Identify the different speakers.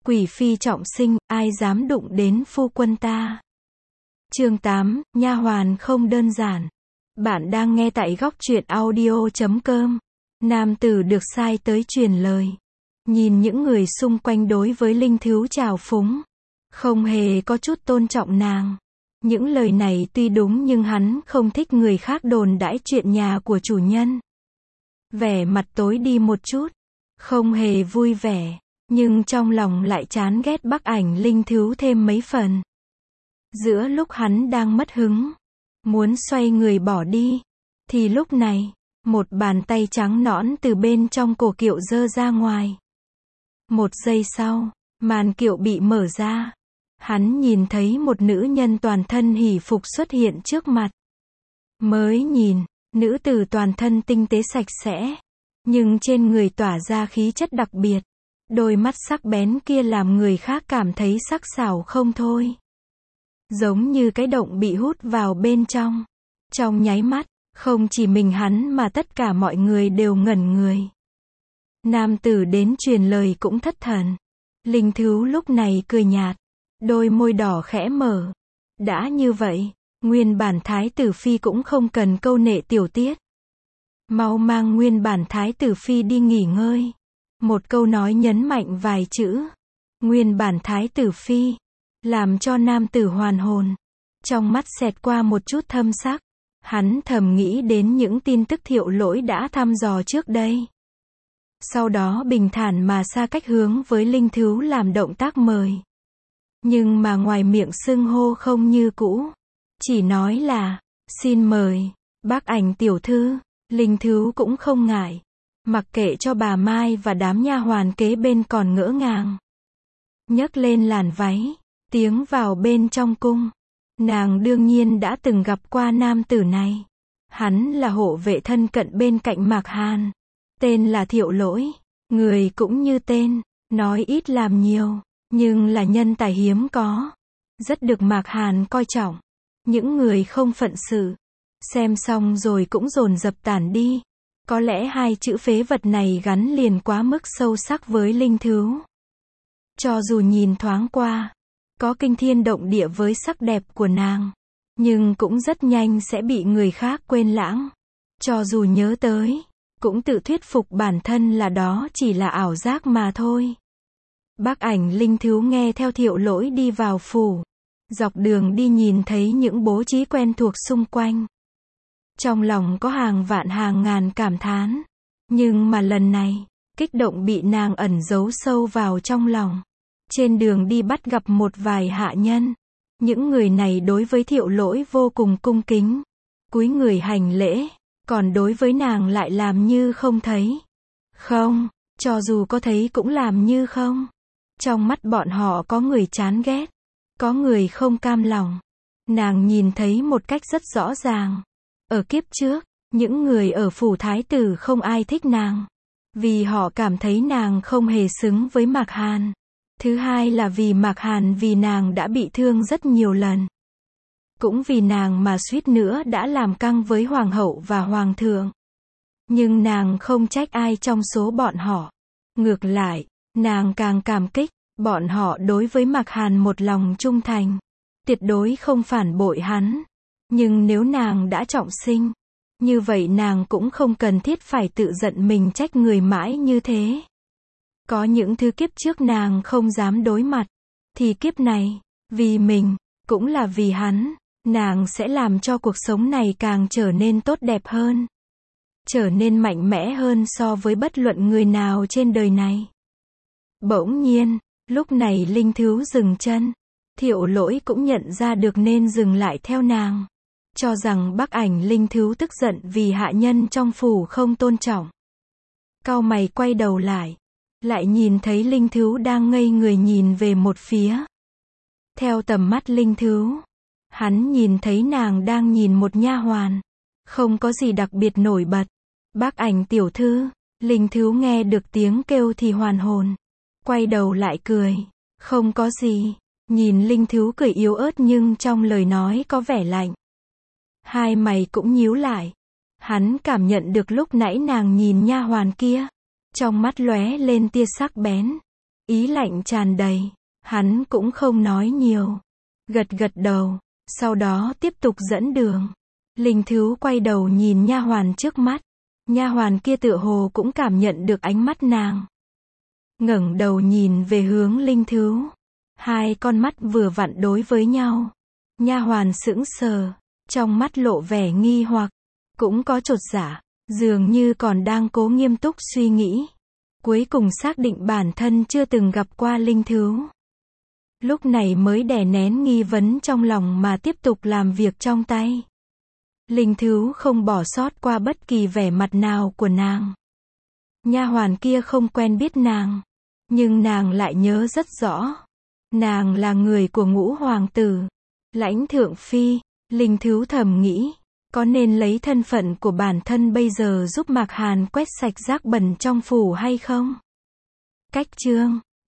Speaker 1: Quỷ phi trọng sinh, ai dám đụng đến phu quân ta. Chương 8, nha hoàn không đơn giản. Bạn đang nghe tại góc truyện audio.com. Nam tử được sai tới truyền lời. Nhìn những người xung quanh đối với Linh Thứu trào phúng, không hề có chút tôn trọng nàng. Những lời này tuy đúng nhưng hắn không thích người khác đồn đãi chuyện nhà của chủ nhân. Vẻ mặt tối đi một chút, không hề vui vẻ, nhưng trong lòng lại chán ghét Bắc Ảnh Linh Thứu thêm mấy phần. Giữa lúc hắn đang mất hứng, muốn xoay người bỏ đi, thì lúc này, một bàn tay trắng nõn từ bên trong cổ kiệu giơ ra ngoài. Một giây sau, màn kiệu bị mở ra. Hắn nhìn thấy một nữ nhân toàn thân hỉ phục xuất hiện trước mặt. Mới nhìn, nữ tử toàn thân tinh tế sạch sẽ, nhưng trên người tỏa ra khí chất đặc biệt. Đôi mắt sắc bén kia làm người khác cảm thấy sắc sảo không thôi. Giống như cái động bị hút vào bên trong. Trong nháy mắt, không chỉ mình hắn mà tất cả mọi người đều ngẩn người. Nam tử đến truyền lời cũng thất thần. Linh Thứu lúc này cười nhạt, đôi môi đỏ khẽ mở. Đã như vậy, nguyên bản thái tử phi cũng không cần câu nệ tiểu tiết. Mau mang nguyên bản thái tử phi đi nghỉ ngơi. Một câu nói nhấn mạnh vài chữ. Nguyên bản thái tử phi, làm cho nam tử hoàn hồn. Trong mắt xẹt qua một chút thâm sắc. Hắn thầm nghĩ đến những tin tức Thiệu Lỗi đã thăm dò trước đây. Sau đó bình thản mà xa cách hướng với Linh Thứu làm động tác mời. Nhưng mà ngoài miệng xưng hô không như cũ. Chỉ nói là, xin mời, Bắc Ảnh tiểu thư. Linh Thứu cũng không ngại. Mặc kệ cho bà Mai và đám nha hoàn kế bên còn ngỡ ngàng. Nhấc lên làn váy, tiến vào bên trong cung. Nàng đương nhiên đã từng gặp qua nam tử này. Hắn là hộ vệ thân cận bên cạnh Mạc Hàn. Tên là Thiệu Lỗi. Người cũng như tên, nói ít làm nhiều, nhưng là nhân tài hiếm có. Rất được Mạc Hàn coi trọng. Những người không phận sự, xem xong rồi cũng dồn dập tản đi. Có lẽ hai chữ phế vật này gắn liền quá mức sâu sắc với Linh Thứu. Cho dù nhìn thoáng qua, có kinh thiên động địa với sắc đẹp của nàng, nhưng cũng rất nhanh sẽ bị người khác quên lãng. Cho dù nhớ tới, cũng tự thuyết phục bản thân là đó chỉ là ảo giác mà thôi. Bắc Ảnh Linh Thứu nghe theo Thiệu Lỗi đi vào phủ. Dọc đường đi nhìn thấy những bố trí quen thuộc xung quanh. Trong lòng có hàng vạn hàng ngàn cảm thán. Nhưng mà lần này, kích động bị nàng ẩn giấu sâu vào trong lòng. Trên đường đi bắt gặp một vài hạ nhân. Những người này đối với Thiệu Lỗi vô cùng cung kính. Cúi người hành lễ. Còn đối với nàng lại làm như không thấy. Không, cho dù có thấy cũng làm như không. Trong mắt bọn họ có người chán ghét. Có người không cam lòng. Nàng nhìn thấy một cách rất rõ ràng. Ở kiếp trước, những người ở phủ thái tử không ai thích nàng. Vì họ cảm thấy nàng không hề xứng với Mạc Hàn. Thứ hai là vì Mạc Hàn vì nàng đã bị thương rất nhiều lần. Cũng vì nàng mà suýt nữa đã làm căng với hoàng hậu và hoàng thượng. Nhưng nàng không trách ai trong số bọn họ. Ngược lại, nàng càng cảm kích, bọn họ đối với Mạc Hàn một lòng trung thành. Tuyệt đối không phản bội hắn. Nhưng nếu nàng đã trọng sinh, như vậy nàng cũng không cần thiết phải tự giận mình trách người mãi như thế. Có những thứ kiếp trước nàng không dám đối mặt, thì kiếp này, vì mình, cũng là vì hắn, nàng sẽ làm cho cuộc sống này càng trở nên tốt đẹp hơn. Trở nên mạnh mẽ hơn so với bất luận người nào trên đời này. Bỗng nhiên, lúc này Linh Thứu dừng chân. Thiệu Lỗi cũng nhận ra được nên dừng lại theo nàng. Cho rằng Bắc Ảnh Linh Thứu tức giận vì hạ nhân trong phủ không tôn trọng. Cau mày quay đầu lại. Lại nhìn thấy Linh Thứu đang ngây người nhìn về một phía. Theo tầm mắt Linh Thứu, hắn nhìn thấy nàng đang nhìn một nha hoàn. Không có gì đặc biệt nổi bật. Bắc Ảnh tiểu thư. Linh Thứu nghe được tiếng kêu thì hoàn hồn. Quay đầu lại cười. Không có gì. Nhìn Linh Thứu cười yếu ớt nhưng trong lời nói có vẻ lạnh. Hai mày cũng nhíu lại. Hắn cảm nhận được lúc nãy nàng nhìn nha hoàn kia. Trong mắt lóe lên tia sắc bén. ý lạnh tràn đầy. Hắn cũng không nói nhiều. Gật gật đầu. Sau đó tiếp tục dẫn đường. Linh Thứu quay đầu nhìn nha hoàn trước mắt. Nha hoàn kia tựa hồ cũng cảm nhận được ánh mắt nàng. Ngẩng đầu nhìn về hướng Linh Thứu. Hai con mắt vừa vặn đối với nhau. Nha hoàn sững sờ, trong mắt lộ vẻ nghi hoặc, cũng có chột dạ, dường như còn đang cố nghiêm túc suy nghĩ. Cuối cùng xác định bản thân chưa từng gặp qua Linh Thứu. Lúc này mới đè nén nghi vấn trong lòng mà tiếp tục làm việc trong tay. Linh Thứu không bỏ sót qua bất kỳ vẻ mặt nào của nàng. Nha hoàn kia không quen biết nàng, nhưng nàng lại nhớ rất rõ. Nàng là người của Ngũ hoàng tử, Lãnh thượng phi. Linh Thứu thầm nghĩ, có nên lấy thân phận của bản thân bây giờ giúp Mạc Hàn quét sạch rác bẩn trong phủ hay không? Cách chương